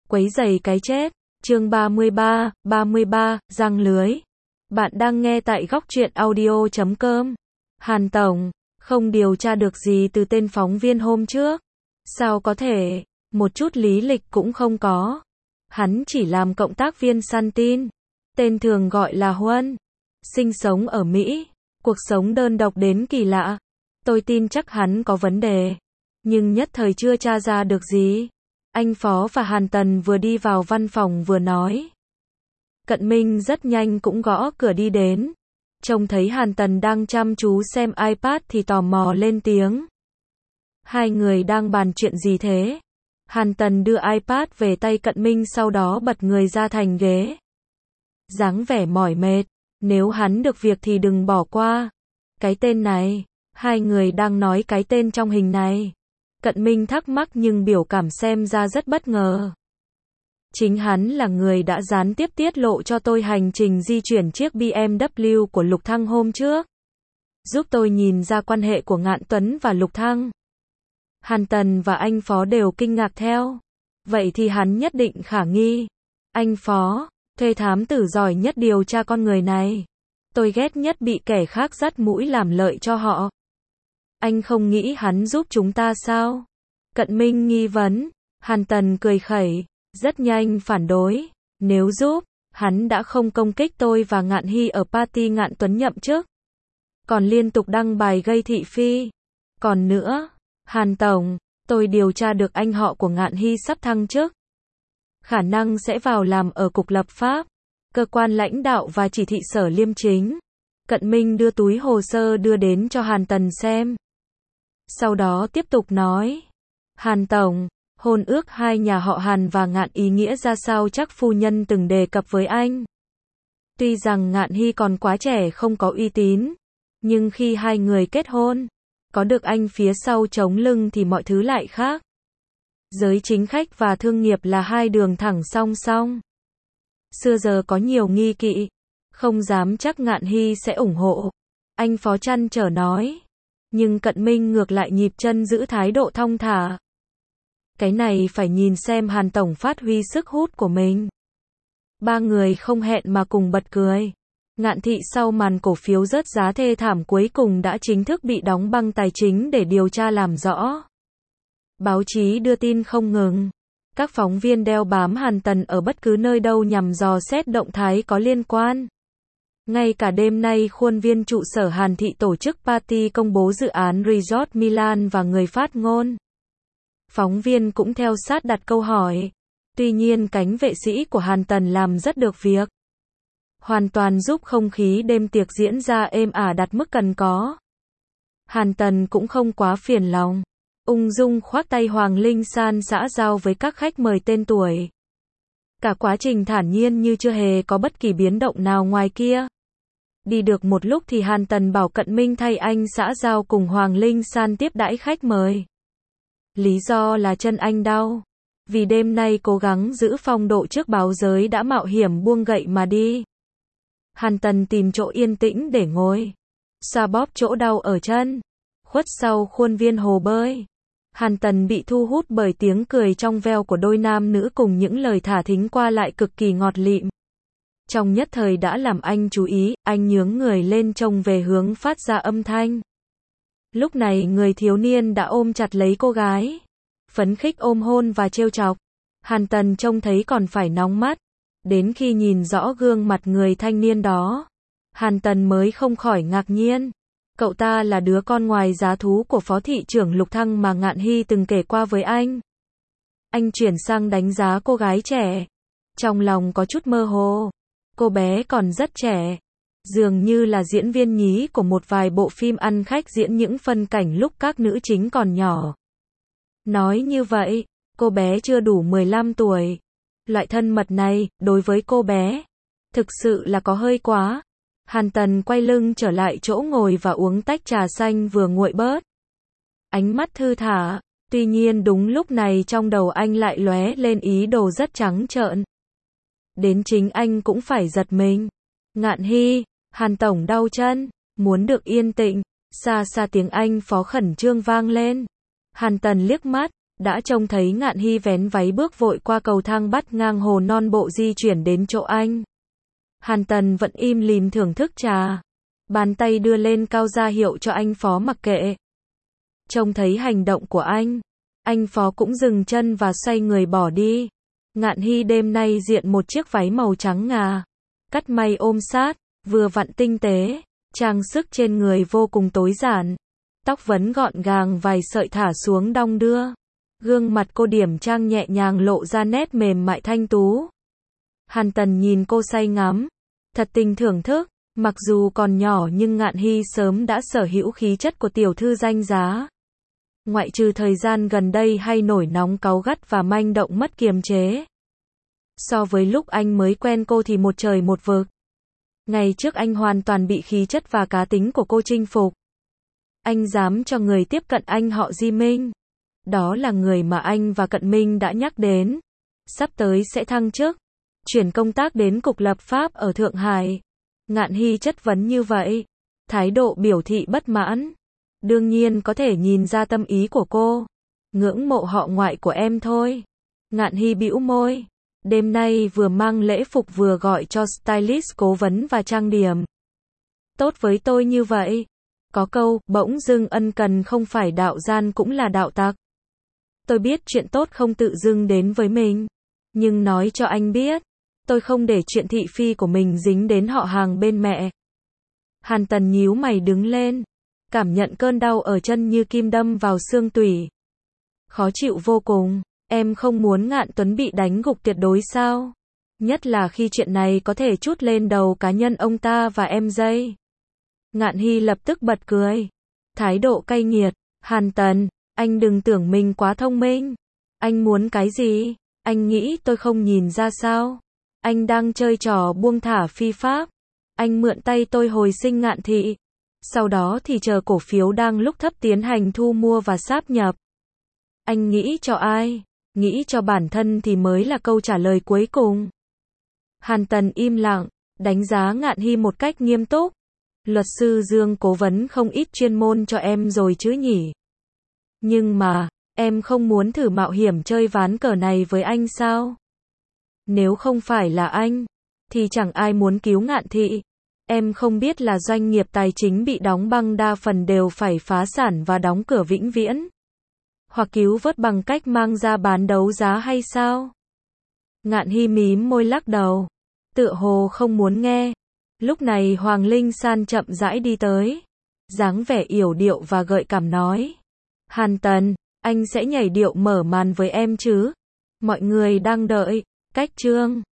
Quấy rầy cái chết. Chương 33, răng lưới. Bạn đang nghe tại góc truyện audio.com. Hàn Tổng, không điều tra được gì từ tên phóng viên hôm trước. Sao có thể, một chút lý lịch cũng không có. Hắn chỉ làm cộng tác viên săn tin. Tên thường gọi là Huân. Sinh sống ở Mỹ. Cuộc sống đơn độc đến kỳ lạ. Tôi tin chắc hắn có vấn đề. Nhưng nhất thời chưa tra ra được gì. Anh Phó và Hàn Tần vừa đi vào văn phòng vừa nói. Cận Minh rất nhanh cũng gõ cửa đi đến. Trông thấy Hàn Tần đang chăm chú xem iPad thì tò mò lên tiếng. Hai người đang bàn chuyện gì thế? Hàn Tần đưa iPad về tay Cận Minh sau đó bật người ra thành ghế. Dáng vẻ mỏi mệt. Nếu hắn được việc thì đừng bỏ qua. Cái tên này, hai người đang nói cái tên trong hình này. Cận Minh thắc mắc nhưng biểu cảm xem ra rất bất ngờ. Chính hắn là người đã gián tiếp tiết lộ cho tôi hành trình di chuyển chiếc BMW của Lục Thăng hôm trước. Giúp tôi nhìn ra quan hệ của Ngạn Tuấn và Lục Thăng. Hàn Tần và anh Phó đều kinh ngạc theo. Vậy thì hắn nhất định khả nghi. Anh Phó, thuê thám tử giỏi nhất điều tra con người này. Tôi ghét nhất bị kẻ khác dắt mũi làm lợi cho họ. Anh không nghĩ hắn giúp chúng ta sao? Cận Minh nghi vấn. Hàn Tần cười khẩy, rất nhanh phản đối. Nếu giúp, hắn đã không công kích tôi và Ngạn Hy ở party Ngạn Tuấn nhậm chức. Còn liên tục đăng bài gây thị phi. Còn nữa, Hàn Tổng, tôi điều tra được anh họ của Ngạn Hy sắp thăng chức. Khả năng sẽ vào làm ở Cục Lập pháp, cơ quan lãnh đạo và chỉ thị Sở Liêm Chính. Cận Minh đưa túi hồ sơ đưa đến cho Hàn Tần xem. Sau đó tiếp tục nói. Hàn Tổng, hôn ước hai nhà họ Hàn và Ngạn ý nghĩa ra sao chắc phu nhân từng đề cập với anh. Tuy rằng Ngạn Hy còn quá trẻ không có uy tín, nhưng khi hai người kết hôn, có được anh phía sau chống lưng thì mọi thứ lại khác. Giới chính khách và thương nghiệp là hai đường thẳng song song. Xưa giờ có nhiều nghi kỵ, không dám chắc Ngạn Hy sẽ ủng hộ. Anh Phó trăn trở nói. Nhưng Cận Minh ngược lại nhịp chân giữ thái độ thong thả. Cái này phải nhìn xem Hàn Tổng phát huy sức hút của mình. Ba người không hẹn mà cùng bật cười. Ngạn thị sau màn cổ phiếu rớt giá thê thảm cuối cùng đã chính thức bị đóng băng tài chính để điều tra làm rõ. Báo chí đưa tin không ngừng. Các phóng viên đeo bám Hàn Tần ở bất cứ nơi đâu nhằm dò xét động thái có liên quan. Ngay cả đêm nay khuôn viên trụ sở Hàn thị tổ chức party công bố dự án Resort Milan và người phát ngôn. Phóng viên cũng theo sát đặt câu hỏi. Tuy nhiên cánh vệ sĩ của Hàn Tần làm rất được việc. Hoàn toàn giúp không khí đêm tiệc diễn ra êm ả đạt mức cần có. Hàn Tần cũng không quá phiền lòng. Ung dung khoác tay Hoàng Linh San xã giao với các khách mời tên tuổi. Cả quá trình thản nhiên như chưa hề có bất kỳ biến động nào ngoài kia. Đi được một lúc thì Hàn Tần bảo Cận Minh thay anh xã giao cùng Hoàng Linh San tiếp đãi khách mời. Lý do là chân anh đau. Vì đêm nay cố gắng giữ phong độ trước báo giới đã mạo hiểm buông gậy mà đi. Hàn Tần tìm chỗ yên tĩnh để ngồi. Xoa bóp chỗ đau ở chân. Khuất sau khuôn viên hồ bơi. Hàn Tần bị thu hút bởi tiếng cười trong veo của đôi nam nữ cùng những lời thả thính qua lại cực kỳ ngọt lịm. Trong nhất thời đã làm anh chú ý, anh nhướng người lên trông về hướng phát ra âm thanh. Lúc này người thiếu niên đã ôm chặt lấy cô gái. Phấn khích ôm hôn và trêu chọc. Hàn Tần trông thấy còn phải nóng mắt. Đến khi nhìn rõ gương mặt người thanh niên đó, Hàn Tần mới không khỏi ngạc nhiên. Cậu ta là đứa con ngoài giá thú của Phó thị trưởng Lục Thăng mà Ngạn Hy từng kể qua với anh. Anh chuyển sang đánh giá cô gái trẻ. Trong lòng có chút mơ hồ. Cô bé còn rất trẻ. Dường như là diễn viên nhí của một vài bộ phim ăn khách diễn những phân cảnh lúc các nữ chính còn nhỏ. Nói như vậy, cô bé chưa đủ 15 tuổi. Loại thân mật này, đối với cô bé, thực sự là có hơi quá. Hàn Tần quay lưng trở lại chỗ ngồi và uống tách trà xanh vừa nguội bớt. Ánh mắt thư thả, tuy nhiên đúng lúc này trong đầu anh lại lóe lên ý đồ rất trắng trợn. Đến chính anh cũng phải giật mình. Ngạn Hy, Hàn Tổng đau chân, muốn được yên tĩnh. Xa xa tiếng Anh Phó khẩn trương vang lên. Hàn Tần liếc mắt, đã trông thấy Ngạn Hy vén váy bước vội qua cầu thang bắt ngang hồ non bộ di chuyển đến chỗ anh. Hàn Tần vẫn im lìm thưởng thức trà. Bàn tay đưa lên cao ra hiệu cho anh Phó mặc kệ. Trông thấy hành động của anh Phó cũng dừng chân và xoay người bỏ đi. Ngạn Hy đêm nay diện một chiếc váy màu trắng ngà, cắt may ôm sát, vừa vặn tinh tế, trang sức trên người vô cùng tối giản. Tóc vấn gọn gàng vài sợi thả xuống đong đưa. Gương mặt cô điểm trang nhẹ nhàng lộ ra nét mềm mại thanh tú. Hàn Tần nhìn cô say ngắm, thật tình thưởng thức. Mặc dù còn nhỏ nhưng Ngạn Hy sớm đã sở hữu khí chất của tiểu thư danh giá. Ngoại trừ thời gian gần đây hay nổi nóng cáu gắt và manh động mất kiềm chế. So với lúc anh mới quen cô thì một trời một vực. Ngày trước anh hoàn toàn bị khí chất và cá tính của cô chinh phục. Anh dám cho người tiếp cận anh họ Di Minh. Đó là người mà anh và Cận Minh đã nhắc đến. Sắp tới sẽ thăng chức, chuyển công tác đến Cục Lập pháp ở Thượng Hải. Ngạn Hy chất vấn như vậy, thái độ biểu thị bất mãn. Đương nhiên có thể nhìn ra tâm ý của cô. Ngưỡng mộ họ ngoại của em thôi. Ngạn Hy bĩu môi. Đêm nay vừa mang lễ phục vừa gọi cho stylist cố vấn và trang điểm. Tốt với tôi như vậy. Có câu, bỗng dưng ân cần không phải đạo gian cũng là đạo tặc. Tôi biết chuyện tốt không tự dưng đến với mình. Nhưng nói cho anh biết, tôi không để chuyện thị phi của mình dính đến họ hàng bên mẹ. Hàn Tần nhíu mày đứng lên. Cảm nhận cơn đau ở chân như kim đâm vào xương tủy. Khó chịu vô cùng. Em không muốn Ngạn Tuấn bị đánh gục tuyệt đối sao? Nhất là khi chuyện này có thể trút lên đầu cá nhân ông ta và em dây. Ngạn Hy lập tức bật cười. Thái độ cay nghiệt. Hàn Tần, anh đừng tưởng mình quá thông minh. Anh muốn cái gì? Anh nghĩ tôi không nhìn ra sao? Anh đang chơi trò buông thả phi pháp. Anh mượn tay tôi hồi sinh Ngạn thị. Sau đó thì chờ cổ phiếu đang lúc thấp tiến hành thu mua và sáp nhập. Anh nghĩ cho ai? Nghĩ cho bản thân thì mới là câu trả lời cuối cùng. Hàn Tần im lặng, đánh giá Ngạn Hy một cách nghiêm túc. Luật sư Dương cố vấn không ít chuyên môn cho em rồi chứ nhỉ? Nhưng mà, em không muốn thử mạo hiểm chơi ván cờ này với anh sao? Nếu không phải là anh, thì chẳng ai muốn cứu Ngạn thị. Em không biết là doanh nghiệp tài chính bị đóng băng đa phần đều phải phá sản và đóng cửa vĩnh viễn. Hoặc cứu vớt bằng cách mang ra bán đấu giá hay sao? Ngạn Hy mím môi lắc đầu. Tựa hồ không muốn nghe. Lúc này Hoàng Linh San chậm rãi đi tới. Dáng vẻ yểu điệu và gợi cảm nói. Hàn Tần, anh sẽ nhảy điệu mở màn với em chứ? Mọi người đang đợi. Cách chương